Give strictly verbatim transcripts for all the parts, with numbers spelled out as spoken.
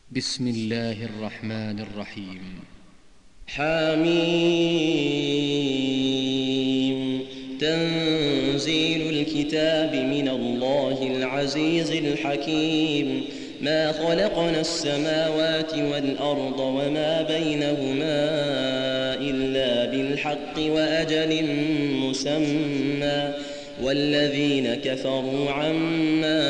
بسم الله الرحمن الرحيم. حميم. تنزيل الكتاب من الله العزيز الحكيم. ما خلقنا السماوات والأرض وما بينهما إلا بالحق وأجل مسمى، والذين كفروا عما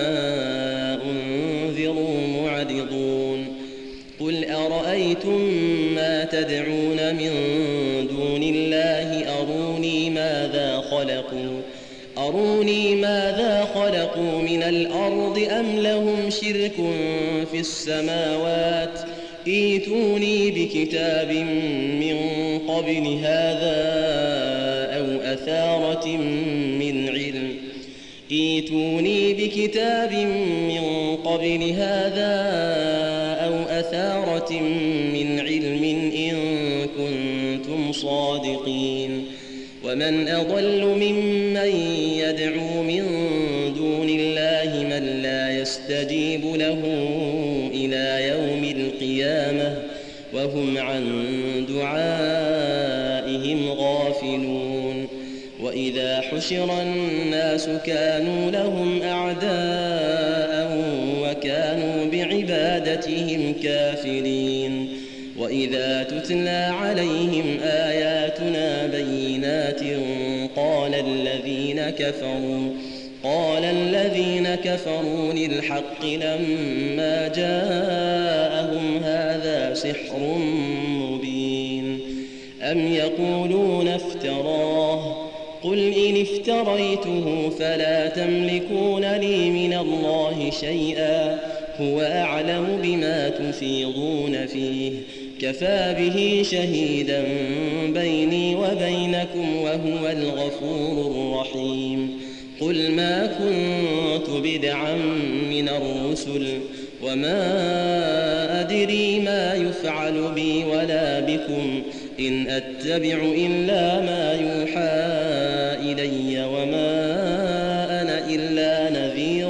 أنذروا معرضون. قل أرأيتم ما تدعون من دون الله أروني ماذا خلقوا أروني ماذا خلقوا من الأرض أم لهم شرك في السماوات؟ ائتوني بكتاب من قبل هذا أو أثارة من علم ائتوني بكتاب من قبل هذا أو أثارة من علم إن كنتم صادقين. ومن أضل ممن يدعو من دون الله من لا يستجيب له إلى يوم القيامة وهم عن دعائهم غافلون. وإذا حشر الناس كانوا لهم أعداء وكانوا بعبادتهم كافرين. وإذا تتلى عليهم آياتنا بينات قال الذين كفروا قال الذين كفروا للحق لما جاءهم هذا سحر مبين. أم يقولون افتراه؟ قل إن افتريته فلا تملكون لي من الله شيئا هو أعلم بما تفيضون فيه كفى به شهيدا بيني وبينكم وهو الغفور الرحيم. قل ما كنت بدعا من الرسل وما أدري ما يفعل بي ولا بكم إن أتبع إلا ما يوحى إلي وما أنا إلا نذير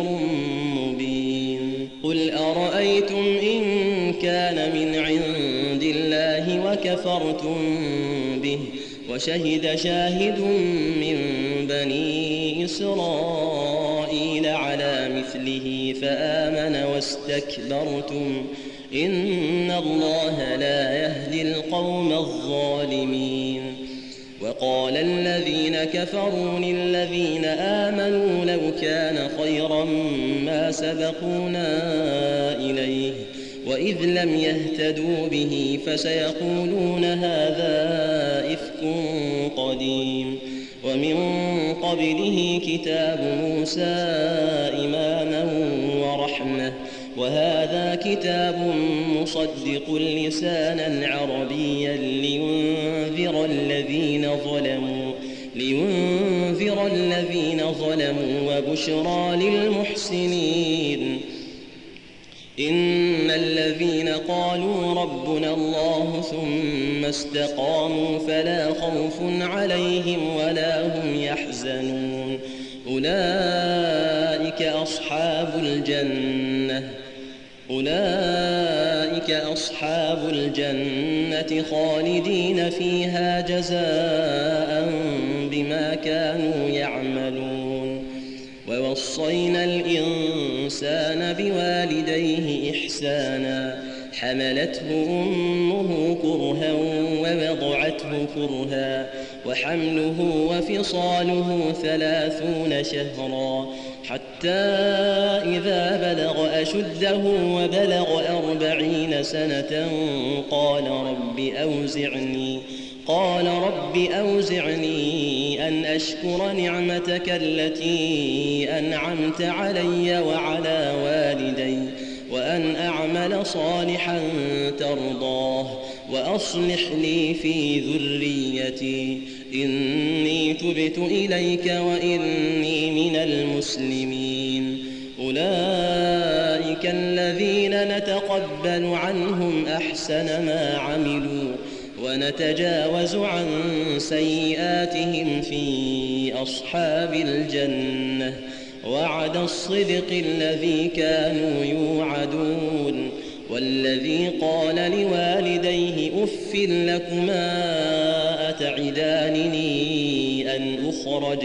مبين. قل أرأيتم إن كان من عند الله وكفرتم به وشهد شاهد من بني إسرائيل على مثله فآمن واستكبرتم إن الله لا يهدي القوم الظالمين. وقال الذين كفروا للذين آمنوا لو كان خيرا ما سبقونا إليه وإذ لم يهتدوا به فسيقولون هذا إفك قديم. ومن قبله كتاب موسى إماما ورحمة وهذا كتاب مصدق لسانا عربيا لينذر الذين ظلموا لينذر الذين ظلموا وبشرى للمحسنين. إن الذين قالوا ربنا الله ثم استقاموا فلا خوف عليهم ولا هم يحزنون أولئك أصحاب الجنة أولئك أصحاب الجنة خالدين فيها جزاء بما كانوا يعملون. ووصينا الإنسان بوالديه إحسانا حملته أمه كرها ووضعته كرها وحمله وفصاله ثلاثون شهرا حتى إذا بلغ أشده وبلغ أربعين سنة قال رب أوزعني قال رب أوزعني أن أشكر نعمتك التي أنعمت علي وعلى والدي وأن أعمل صالحا ترضاه وأصلح لي في ذريتي إني تبت إليك وإني من المسلمين. أولئك الذين نتقبل عنهم أحسن ما عملوا ونتجاوز عن سيئاتهم في أصحاب الجنة وعد الصدق الذي كانوا يوعدون والذي قال لوالديه أف لكما أتعدانني أن أخرج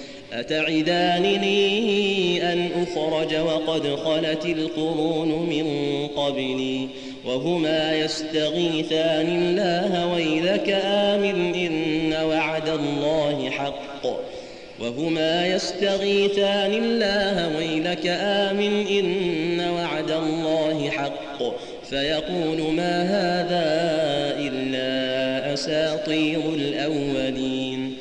أتعدانني أن أخرج وقد خلت القرون من قبلي وهما يستغيثان الله ويلك آمن إن وعد الله حق وهما يستغيثان الله ويلك آمن إن وعد الله حق فيقول ما هذا إلا أساطير الأولين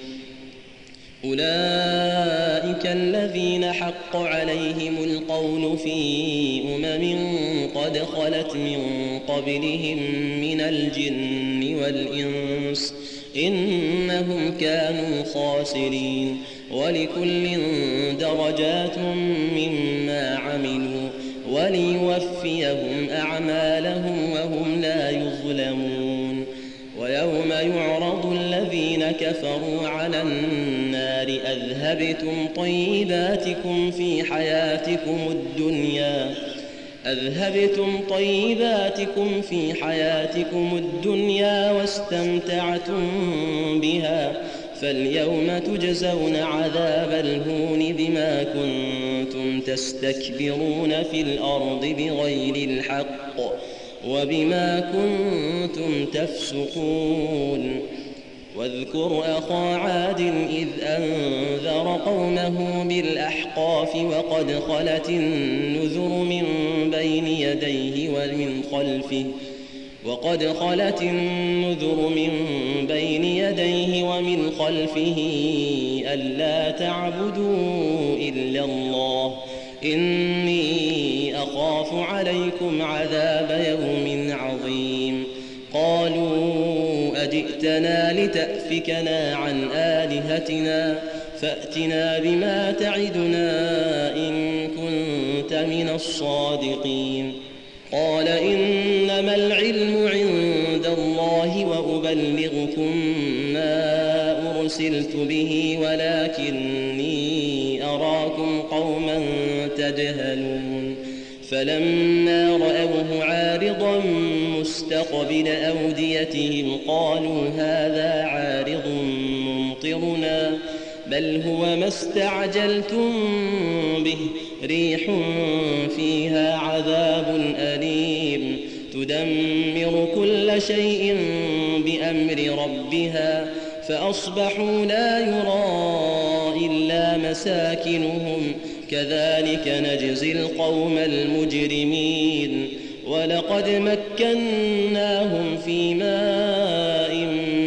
أولئك الذين حق عليهم القول في أمم قد خلت من قبلهم من الجن والإنس إنهم كانوا خاسرين ولكل درجات مما عملوا وليوفيهم أعمالهم وهم لا يظلمون ويوم يعرض الذين كفروا على النار أذهبتم طيباتكم في حياتكم الدنيا أذهبتم طيباتكم في حياتكم الدنيا واستمتعتم بها فاليوم تجزون عذاب الهون بما كنتم تستكبرون في الأرض بغير الحق وبما كنتم تفسقون واذكر أخا عاد إذ أنذر قومه بالأحقاف وقد خلت النذر من بين يديه ومن خلفه وقد خلت النذر من بين يديه ومن خلفه ألا تعبدوا إلا الله إني أخاف عليكم عذاب يوم عظيم قالوا أجئتنا لتأفكنا عن آلهتنا فأتنا بما تعدنا إن كنت من الصادقين قال إنما العلم عند الله وأبلغكم ما أرسلت به ولكني أراكم قوما تجهلون فلما رأوه عارضا مستقبل أوديتهم قالوا هذا عارض ممطرنا بل هو ما استعجلتم به ريح فيها عذاب أليم تدمر كل شيء بأمر ربها فأصبحوا لا يرى إلا مساكنهم كذلك نجزي القوم المجرمين ولقد مكناهم في ماء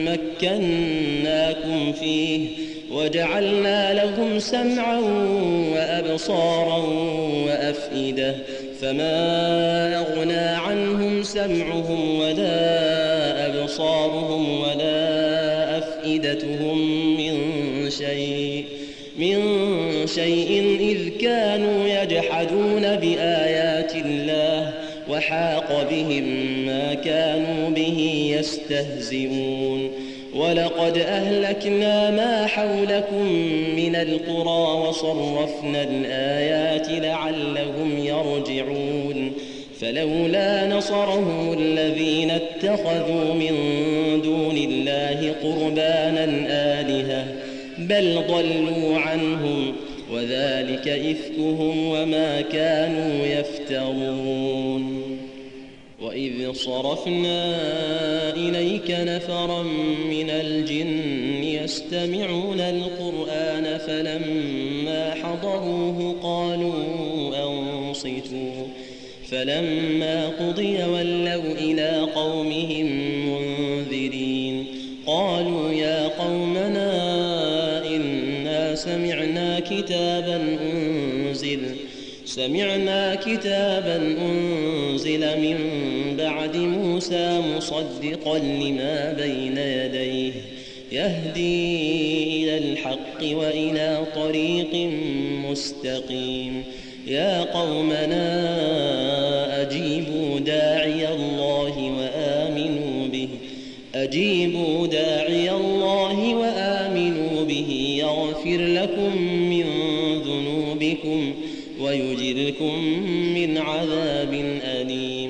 مكناكم فيه وجعلنا لهم سمعا وأبصارا وأفئدة فما أغنى عنهم سمعهم ولا أبصارهم ولا أفئدتهم من شيء من شيء إذ كانوا يجحدون بآيات الله وحاق بهم ما كانوا به يستهزئون ولقد أهلكنا ما حولكم من القرى وصرفنا الآيات لعلهم يرجعون فلولا نصرهم الذين اتخذوا من دون الله قربانا آلهة بل ضلوا عنهم وذلك إفكهم وما كانوا يفترون وإذ صرفنا إليك نفرا من الجن يستمعون القرآن فلما حضروه قالوا أنصتوا فلما قضي ولوا إلى قومهم منذرين قالوا يا قومنا إنا سمعنا كتابا أنزل سمعنا كتابا أنزل من بعد موسى مصدقا لما بين يديه يهدي إلى الحق وإلى طريق مستقيم يا قومنا أجيبوا داعي الله وآمنوا به أجيبوا داعي الله وآمنوا به يغفر لكم من ذنوبكم ويجركم من عذاب أليم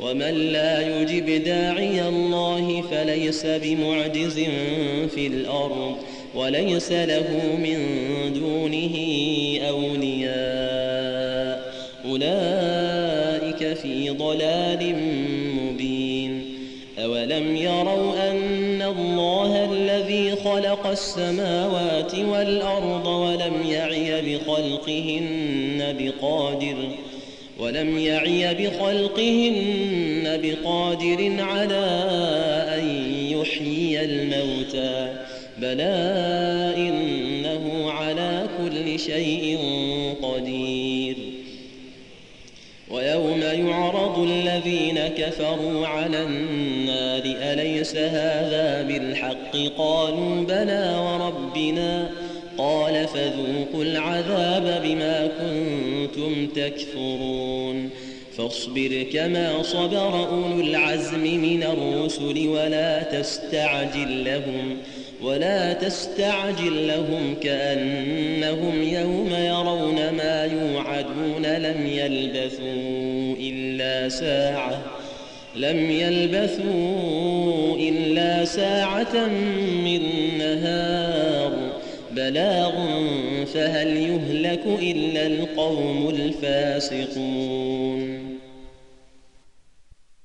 ومن لا يجب داعي الله فليس بمعجز في الأرض وليس له من دونه أولياء أولئك في ضلال مبين. أولم يروا أن الله الذي خلق السماوات والأرض ولم يعي بخلقهن بقادر ولم يعي بخلقهن بقادر على أن يحيي الموتى بلى إنه على كل شيء قدير. ويوم يعرض الذين كفروا على النار أليس هذا بالحق قالوا بلى وربنا قال فذوقوا العذاب بما كنتم تكفرون. فاصبر كما صبر أولو العزم من الرسل ولا تستعجل لهم ولا تستعجل لهم كأنهم يوم يرون ما يوعدون لم يلبثوا إلا ساعة لم يلبثوا إلا ساعة من نهار بلاغ فهل يهلك إلا القوم الفاسقون.